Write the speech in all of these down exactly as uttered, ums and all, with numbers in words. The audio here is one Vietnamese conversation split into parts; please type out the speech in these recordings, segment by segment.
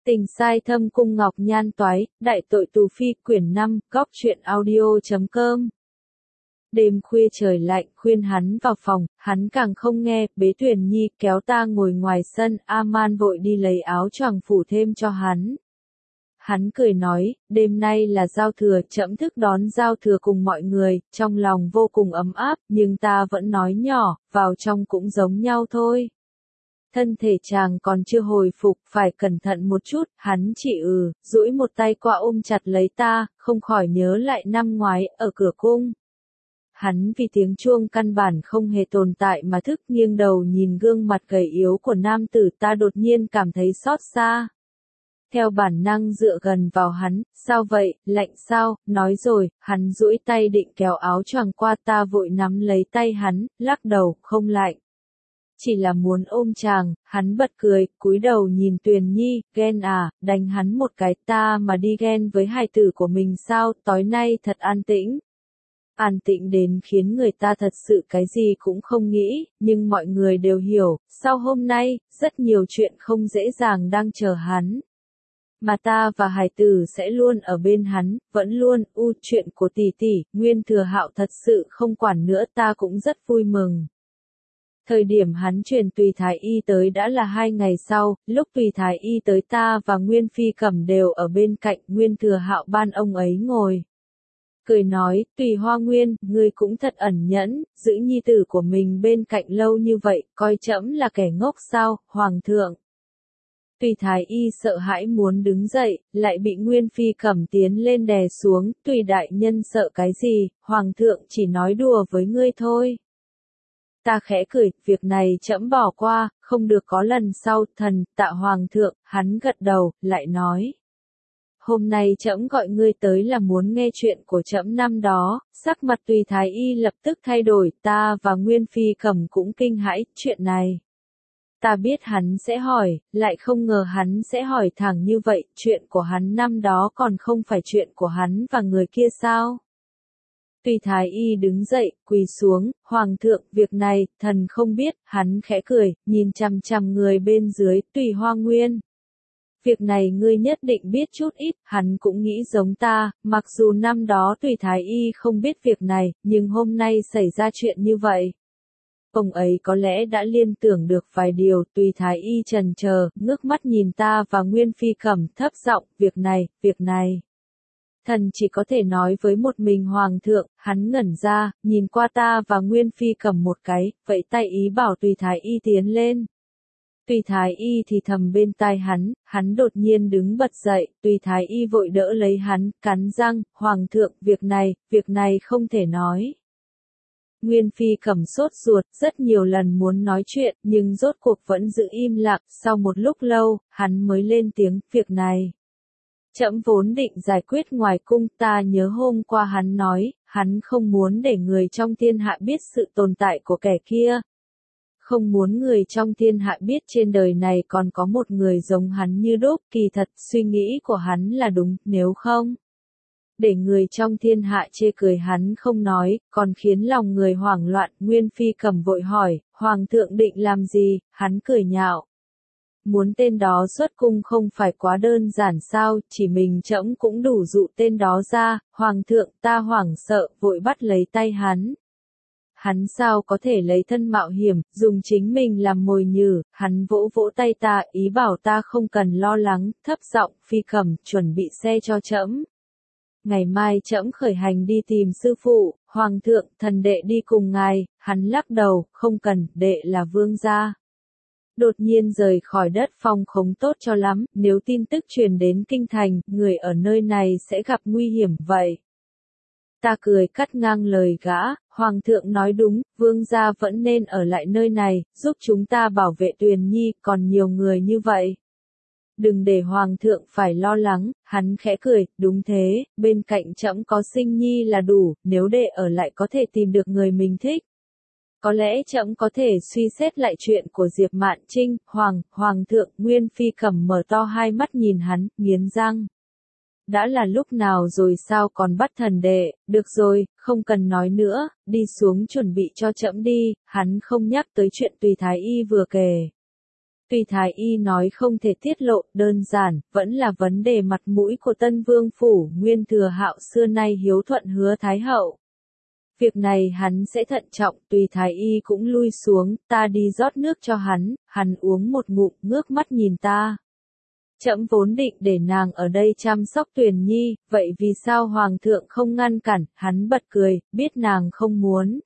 Tình sai thâm cung ngọc nhan toái, đại tội tù phi quyển năm, góc truyện audio chấm com. Đêm khuya trời lạnh, khuyên hắn vào phòng, hắn càng không nghe, bế Tuyền Nhi kéo ta ngồi ngoài sân, A-man vội đi lấy áo choàng phủ thêm cho hắn. Hắn cười nói, đêm nay là giao thừa, trẫm thức đón giao thừa cùng mọi người, trong lòng vô cùng ấm áp, nhưng ta vẫn nói nhỏ, vào trong cũng giống nhau thôi. Thân thể chàng còn chưa hồi phục, phải cẩn thận một chút, hắn chỉ ừ, duỗi một tay qua ôm chặt lấy ta, không khỏi nhớ lại năm ngoái, ở cửa cung. Hắn vì tiếng chuông căn bản không hề tồn tại mà thức nghiêng đầu nhìn gương mặt gầy yếu của nam tử, ta đột nhiên cảm thấy xót xa. Theo bản năng dựa gần vào hắn, sao vậy, lạnh sao, nói rồi, hắn duỗi tay định kéo áo choàng qua, ta vội nắm lấy tay hắn, lắc đầu, không lạnh. Chỉ là muốn ôm chàng, hắn bật cười, cúi đầu nhìn Tuyền Nhi, ghen à, đánh hắn một cái, ta mà đi ghen với hài tử của mình sao, tối nay thật an tĩnh. An tĩnh đến khiến người ta thật sự cái gì cũng không nghĩ, nhưng mọi người đều hiểu, sau hôm nay, rất nhiều chuyện không dễ dàng đang chờ hắn. Mà ta và hài tử sẽ luôn ở bên hắn, vẫn luôn, u chuyện của tỷ tỷ, Nguyên Thừa Hạo thật sự không quản nữa, ta cũng rất vui mừng. Thời điểm hắn truyền Tùy Thái Y tới đã là hai ngày sau, lúc Tùy Thái Y tới ta và Nguyên Phi Cẩm đều ở bên cạnh, Nguyên Thừa Hạo ban ông ấy ngồi. Cười nói, Tùy Hoa Nguyên, ngươi cũng thật ẩn nhẫn, giữ nhi tử của mình bên cạnh lâu như vậy, coi trẫm là kẻ ngốc sao, Hoàng thượng. Tùy Thái Y sợ hãi muốn đứng dậy, lại bị Nguyên Phi Cẩm tiến lên đè xuống, Tùy đại nhân sợ cái gì, Hoàng thượng chỉ nói đùa với ngươi thôi. Ta khẽ cười, việc này trẫm bỏ qua, không được có lần sau, thần, tạ Hoàng thượng, hắn gật đầu, lại nói. Hôm nay trẫm gọi ngươi tới là muốn nghe chuyện của trẫm năm đó, sắc mặt Tùy Thái Y lập tức thay đổi, ta và Nguyên Phi Cẩm cũng kinh hãi, chuyện này. Ta biết hắn sẽ hỏi, lại không ngờ hắn sẽ hỏi thẳng như vậy, chuyện của hắn năm đó còn không phải chuyện của hắn và người kia sao? Tùy Thái Y đứng dậy, quỳ xuống, Hoàng thượng, việc này, thần không biết, hắn khẽ cười, nhìn chằm chằm người bên dưới, Tùy Hoa Nguyên. Việc này ngươi nhất định biết chút ít, hắn cũng nghĩ giống ta, mặc dù năm đó Tùy Thái Y không biết việc này, nhưng hôm nay xảy ra chuyện như vậy. Ông ấy có lẽ đã liên tưởng được vài điều, Tùy Thái Y trần chờ, ngước mắt nhìn ta và Nguyên Phi Cẩm, thấp giọng, việc này, việc này. Thần chỉ có thể nói với một mình Hoàng thượng, hắn ngẩn ra, nhìn qua ta và Nguyên Phi Cẩm một cái, vậy tay ý bảo Tùy Thái Y tiến lên. Tùy Thái Y thì thầm bên tai hắn, hắn đột nhiên đứng bật dậy, Tùy Thái Y vội đỡ lấy hắn, cắn răng, Hoàng thượng, việc này, việc này không thể nói. Nguyên Phi Cẩm sốt ruột, rất nhiều lần muốn nói chuyện, nhưng rốt cuộc vẫn giữ im lặng, sau một lúc lâu, hắn mới lên tiếng, việc này. Trẫm vốn định giải quyết ngoài cung, ta nhớ hôm qua hắn nói, hắn không muốn để người trong thiên hạ biết sự tồn tại của kẻ kia. Không muốn người trong thiên hạ biết trên đời này còn có một người giống hắn như đúc, kỳ thật, suy nghĩ của hắn là đúng, nếu không. Để người trong thiên hạ chê cười hắn không nói, còn khiến lòng người hoảng loạn, Nguyên Phi Cẩm vội hỏi, Hoàng thượng định làm gì, hắn cười nhạo. Muốn tên đó xuất cung không phải quá đơn giản sao, chỉ mình trẫm cũng đủ dụ tên đó ra, Hoàng thượng, ta hoảng sợ, vội bắt lấy tay hắn. Hắn sao có thể lấy thân mạo hiểm, dùng chính mình làm mồi nhử, hắn vỗ vỗ tay ta, ý bảo ta không cần lo lắng, thấp giọng, Phi Cẩm, chuẩn bị xe cho trẫm. Ngày mai trẫm khởi hành đi tìm sư phụ, Hoàng thượng, thần đệ đi cùng ngài, hắn lắc đầu, không cần, đệ là vương gia. Đột nhiên rời khỏi đất phong không tốt cho lắm, nếu tin tức truyền đến kinh thành, người ở nơi này sẽ gặp nguy hiểm vậy. Ta cười cắt ngang lời gã, Hoàng thượng nói đúng, vương gia vẫn nên ở lại nơi này, giúp chúng ta bảo vệ Tuyền Nhi, còn nhiều người như vậy. Đừng để Hoàng thượng phải lo lắng, hắn khẽ cười, đúng thế, bên cạnh trẫm có Sinh Nhi là đủ, nếu đệ ở lại có thể tìm được người mình thích. Có lẽ trẫm có thể suy xét lại chuyện của Diệp Mạn Trinh, Hoàng, Hoàng thượng, Nguyên Phi Cẩm mở to hai mắt nhìn hắn, nghiến răng. Đã là lúc nào rồi sao còn bắt thần đệ, được rồi, không cần nói nữa, đi xuống chuẩn bị cho trẫm đi, hắn không nhắc tới chuyện Tùy Thái Y vừa kể. Tùy Thái Y nói không thể tiết lộ, đơn giản, vẫn là vấn đề mặt mũi của Tân Vương Phủ. Nguyên Thừa Hạo xưa nay hiếu thuận Hứa Thái Hậu. Việc này hắn sẽ thận trọng. Tùy Thái Y cũng lui xuống, ta đi rót nước cho hắn. Hắn uống một ngụm, ngước mắt nhìn ta. Trẫm vốn định để nàng ở đây chăm sóc Tuyền Nhi, vậy vì sao Hoàng thượng không ngăn cản? Hắn bật cười, biết nàng không muốn.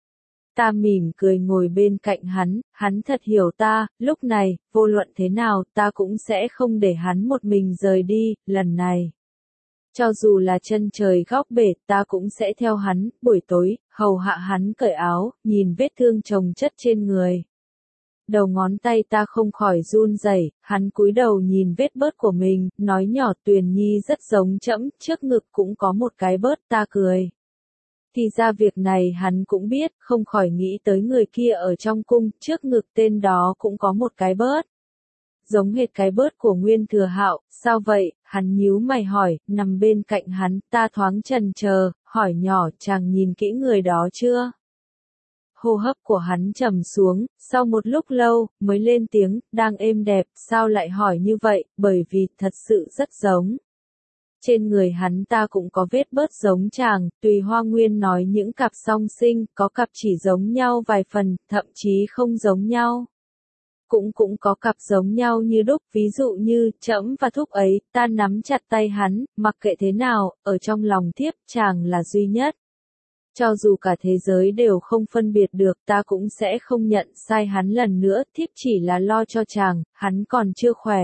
Ta mỉm cười ngồi bên cạnh hắn, hắn thật hiểu ta, lúc này, vô luận thế nào, ta cũng sẽ không để hắn một mình rời đi, lần này. Cho dù là chân trời góc bể, ta cũng sẽ theo hắn, buổi tối, hầu hạ hắn cởi áo, nhìn vết thương chồng chất trên người. Đầu ngón tay ta không khỏi run rẩy, hắn cúi đầu nhìn vết bớt của mình, nói nhỏ Tuyền Nhi rất giống trẫm, trước ngực cũng có một cái bớt, ta cười. Thì ra việc này hắn cũng biết, không khỏi nghĩ tới người kia ở trong cung, trước ngực tên đó cũng có một cái bớt. Giống hệt cái bớt của Nguyên Thừa Hạo, sao vậy? Hắn nhíu mày hỏi, nằm bên cạnh hắn, ta thoáng chần chờ, hỏi nhỏ, chàng nhìn kỹ người đó chưa? Hô hấp của hắn trầm xuống, sau một lúc lâu, mới lên tiếng, đang êm đẹp, sao lại hỏi như vậy, bởi vì, thật sự rất giống. Trên người hắn ta cũng có vết bớt giống chàng, Tùy Hoa Nguyên nói những cặp song sinh, có cặp chỉ giống nhau vài phần, thậm chí không giống nhau. Cũng cũng có cặp giống nhau như đúc, ví dụ như, trẫm và thúc ấy, ta nắm chặt tay hắn, mặc kệ thế nào, ở trong lòng thiếp, chàng là duy nhất. Cho dù cả thế giới đều không phân biệt được, ta cũng sẽ không nhận sai hắn lần nữa, thiếp chỉ là lo cho chàng, hắn còn chưa khỏe.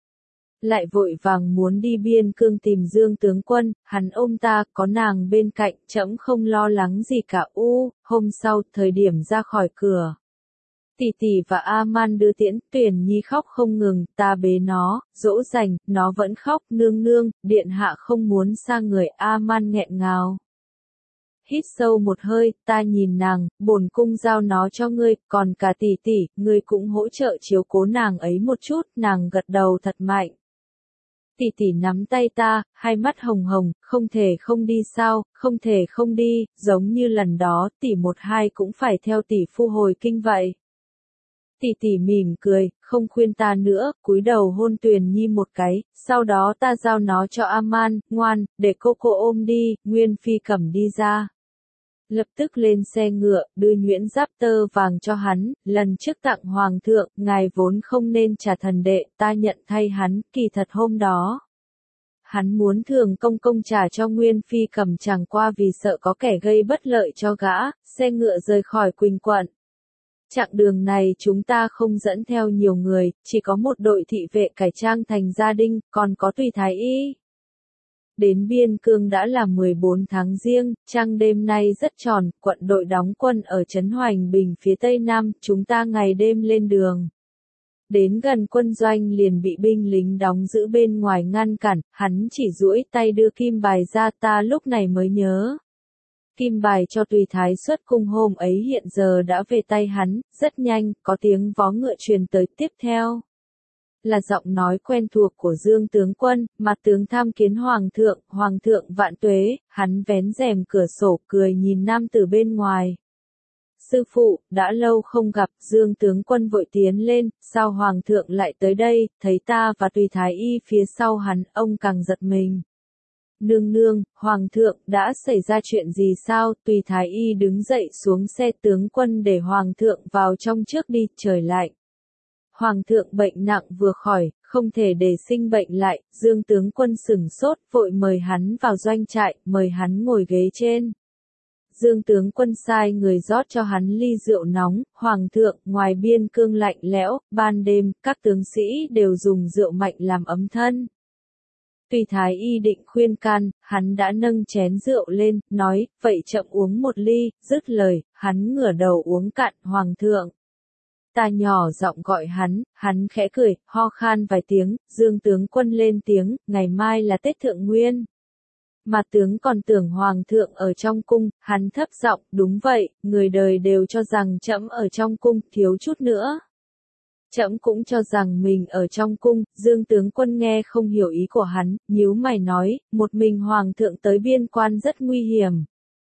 Lại vội vàng muốn đi biên cương tìm Dương tướng quân, hắn ôm ta, có nàng bên cạnh, trẫm không lo lắng gì cả. U, hôm sau, thời điểm ra khỏi cửa. Tỷ tỷ và A-man đưa tiễn, Tuyền Nhi khóc không ngừng, ta bế nó, dỗ dành, nó vẫn khóc, nương nương, điện hạ không muốn xa người. A-man nghẹn ngào. Hít sâu một hơi, ta nhìn nàng, bổn cung giao nó cho ngươi, còn cả tỷ tỷ, ngươi cũng hỗ trợ chiếu cố nàng ấy một chút, nàng gật đầu thật mạnh. Tỷ tỷ nắm tay ta, hai mắt hồng hồng, không thể không đi sao, không thể không đi, giống như lần đó, tỷ một hai cũng phải theo tỷ phu hồi kinh vậy. Tỷ tỷ mỉm cười, không khuyên ta nữa, cúi đầu hôn Tuyền Nhi một cái, sau đó ta giao nó cho A-man, ngoan, để cô cô ôm đi, Nguyên Phi cầm đi ra. Lập tức lên xe ngựa, đưa nhuyễn giáp tơ vàng cho hắn, lần trước tặng hoàng thượng, ngài vốn không nên trả thần đệ, ta nhận thay hắn, kỳ thật hôm đó. Hắn muốn thường công công trả cho Nguyên Phi cầm chẳng qua vì sợ có kẻ gây bất lợi cho gã, xe ngựa rời khỏi Quỳnh quận. Chặng đường này chúng ta không dẫn theo nhiều người, chỉ có một đội thị vệ cải trang thành gia đình, còn có Tùy Thái Y. Đến biên cương đã là mười bốn tháng giêng, trăng đêm nay rất tròn, quận đội đóng quân ở trấn Hoành Bình phía tây nam, chúng ta ngày đêm lên đường. Đến gần quân doanh liền bị binh lính đóng giữ bên ngoài ngăn cản, hắn chỉ duỗi tay đưa kim bài ra, ta lúc này mới nhớ. Kim bài cho Tùy Thái xuất cung hôm ấy hiện giờ đã về tay hắn, rất nhanh, có tiếng vó ngựa truyền tới, tiếp theo. Là giọng nói quen thuộc của Dương tướng quân, mà tướng tham kiến hoàng thượng, hoàng thượng vạn tuế, hắn vén rèm cửa sổ cười nhìn nam tử bên ngoài. Sư phụ, đã lâu không gặp, Dương tướng quân vội tiến lên, sao hoàng thượng lại tới đây, thấy ta và Tùy Thái Y phía sau hắn, ông càng giật mình. Nương nương, hoàng thượng, đã xảy ra chuyện gì sao? Tùy Thái Y đứng dậy xuống xe tướng quân để hoàng thượng vào trong trước đi, trời lạnh. Hoàng thượng bệnh nặng vừa khỏi, không thể để sinh bệnh lại, Dương tướng quân sửng sốt, vội mời hắn vào doanh trại, mời hắn ngồi ghế trên. Dương tướng quân sai người rót cho hắn ly rượu nóng, hoàng thượng, ngoài biên cương lạnh lẽo, ban đêm, các tướng sĩ đều dùng rượu mạnh làm ấm thân. Tùy Thái Y định khuyên can, hắn đã nâng chén rượu lên, nói, vậy chậm uống một ly, dứt lời, hắn ngửa đầu uống cạn, hoàng thượng. Ta nhỏ giọng gọi hắn, hắn khẽ cười, ho khan vài tiếng, Dương tướng quân lên tiếng, ngày mai là Tết Thượng Nguyên. Mà tướng còn tưởng hoàng thượng ở trong cung, hắn thấp giọng, đúng vậy, người đời đều cho rằng trẫm ở trong cung, thiếu chút nữa. Trẫm cũng cho rằng mình ở trong cung, Dương tướng quân nghe không hiểu ý của hắn, nhíu mày nói, một mình hoàng thượng tới biên quan rất nguy hiểm.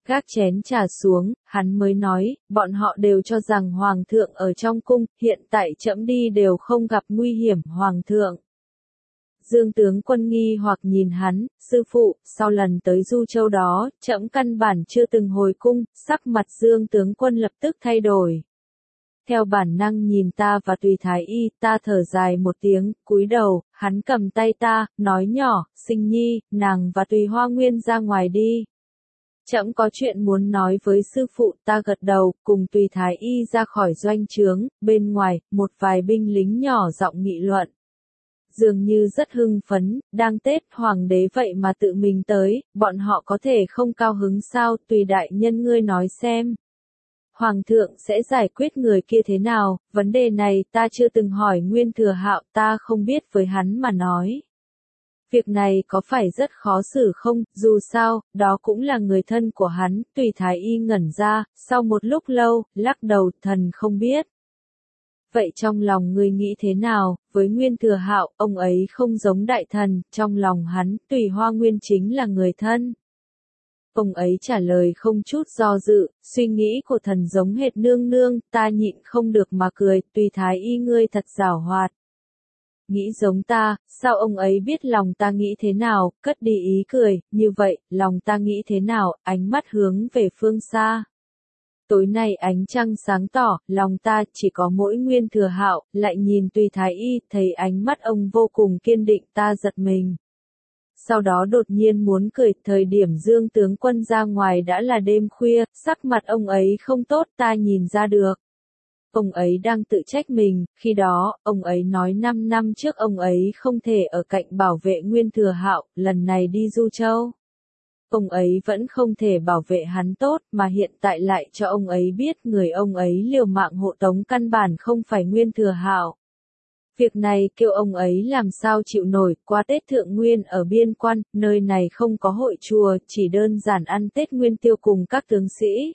Gác chén trà xuống, hắn mới nói, bọn họ đều cho rằng Hoàng thượng ở trong cung, hiện tại trẫm đi đều không gặp nguy hiểm Hoàng thượng. Dương tướng quân nghi hoặc nhìn hắn, sư phụ, sau lần tới Du Châu đó, trẫm căn bản chưa từng hồi cung, sắc mặt Dương tướng quân lập tức thay đổi. Theo bản năng nhìn ta và Tùy Thái Y, ta thở dài một tiếng, cúi đầu, hắn cầm tay ta, nói nhỏ, Sinh Nhi, nàng và Tùy Hoa Nguyên ra ngoài đi. Trẫm có chuyện muốn nói với sư phụ, ta gật đầu, cùng Tùy Thái Y ra khỏi doanh trướng, bên ngoài, một vài binh lính nhỏ giọng nghị luận. Dường như rất hưng phấn, đang Tết hoàng đế vậy mà tự mình tới, bọn họ có thể không cao hứng sao, Tùy đại nhân ngươi nói xem. Hoàng thượng sẽ giải quyết người kia thế nào, vấn đề này ta chưa từng hỏi Nguyên Thừa Hạo, ta không biết với hắn mà nói. Việc này có phải rất khó xử không, dù sao, đó cũng là người thân của hắn, Tùy Thái Y ngẩn ra, sau một lúc lâu, lắc đầu, thần không biết. Vậy trong lòng ngươi nghĩ thế nào, với Nguyên Thừa Hạo, ông ấy không giống đại thần, trong lòng hắn, Tùy Hoa Nguyên chính là người thân. Ông ấy trả lời không chút do dự, suy nghĩ của thần giống hệt nương nương, ta nhịn không được mà cười, Tùy Thái Y ngươi thật giảo hoạt. Nghĩ giống ta, sao ông ấy biết lòng ta nghĩ thế nào, cất đi ý cười, như vậy, lòng ta nghĩ thế nào, ánh mắt hướng về phương xa. Tối nay ánh trăng sáng tỏ, lòng ta chỉ có mỗi Nguyên Thừa Hạo, lại nhìn Tùy Thái Y, thấy ánh mắt ông vô cùng kiên định, ta giật mình. Sau đó đột nhiên muốn cười, thời điểm Dương tướng quân ra ngoài đã là đêm khuya, sắc mặt ông ấy không tốt, ta nhìn ra được. Ông ấy đang tự trách mình, khi đó, ông ấy nói năm năm trước ông ấy không thể ở cạnh bảo vệ Nguyên Thừa Hạo, lần này đi Du Châu. Ông ấy vẫn không thể bảo vệ hắn tốt, mà hiện tại lại cho ông ấy biết người ông ấy liều mạng hộ tống căn bản không phải Nguyên Thừa Hạo. Việc này kêu ông ấy làm sao chịu nổi, qua Tết Thượng Nguyên ở biên quan, nơi này không có hội chùa, chỉ đơn giản ăn Tết Nguyên Tiêu cùng các tướng sĩ.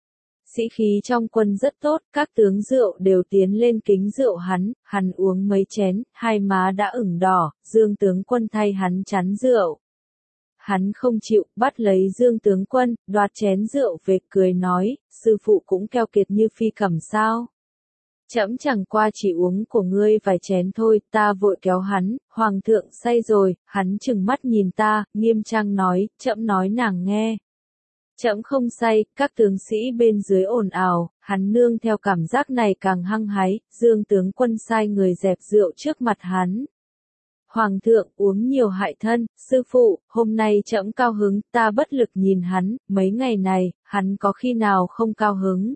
Sĩ khí trong quân rất tốt, các tướng rượu đều tiến lên kính rượu hắn, hắn uống mấy chén, hai má đã ửng đỏ, Dương tướng quân thay hắn chắn rượu. Hắn không chịu, bắt lấy Dương tướng quân, đoạt chén rượu về cười nói, sư phụ cũng keo kiệt như phi cầm sao. Trẫm chẳng qua chỉ uống của ngươi vài chén thôi, ta vội kéo hắn, hoàng thượng say rồi, hắn trừng mắt nhìn ta, nghiêm trang nói, trẫm nói nàng nghe. Trẫm không say, các tướng sĩ bên dưới ồn ào, hắn nương theo cảm giác này càng hăng hái, Dương tướng quân sai người dẹp rượu trước mặt hắn. Hoàng thượng uống nhiều hại thân, sư phụ, hôm nay trẫm cao hứng, ta bất lực nhìn hắn, mấy ngày này, hắn có khi nào không cao hứng.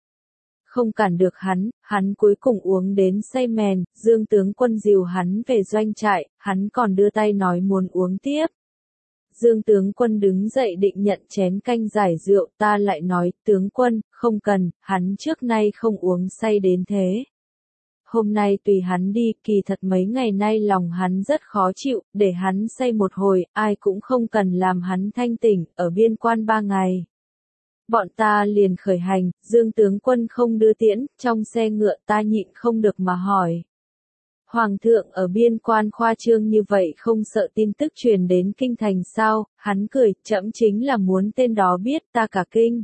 Không cản được hắn, hắn cuối cùng uống đến say mèn, Dương tướng quân dìu hắn về doanh trại, hắn còn đưa tay nói muốn uống tiếp. Dương tướng quân đứng dậy định nhận chén canh giải rượu, ta lại nói, tướng quân, không cần, hắn trước nay không uống say đến thế. Hôm nay tùy hắn đi, kỳ thật mấy ngày nay lòng hắn rất khó chịu, để hắn say một hồi, ai cũng không cần làm hắn thanh tỉnh, ở biên quan ba ngày. Bọn ta liền khởi hành, Dương tướng quân không đưa tiễn, trong xe ngựa ta nhịn không được mà hỏi. Hoàng thượng ở biên quan khoa trương như vậy không sợ tin tức truyền đến kinh thành sao, hắn cười, trẫm chính là muốn tên đó biết ta cả kinh.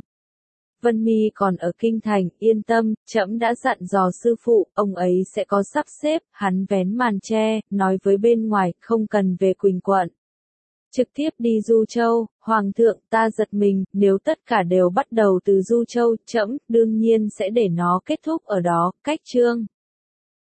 Vân Mi còn ở kinh thành, yên tâm, trẫm đã dặn dò sư phụ, ông ấy sẽ có sắp xếp, hắn vén màn che, nói với bên ngoài, không cần về Quỳnh quận. Trực tiếp đi Du Châu, Hoàng thượng, ta giật mình, nếu tất cả đều bắt đầu từ Du Châu, trẫm, đương nhiên sẽ để nó kết thúc ở đó, cách chương.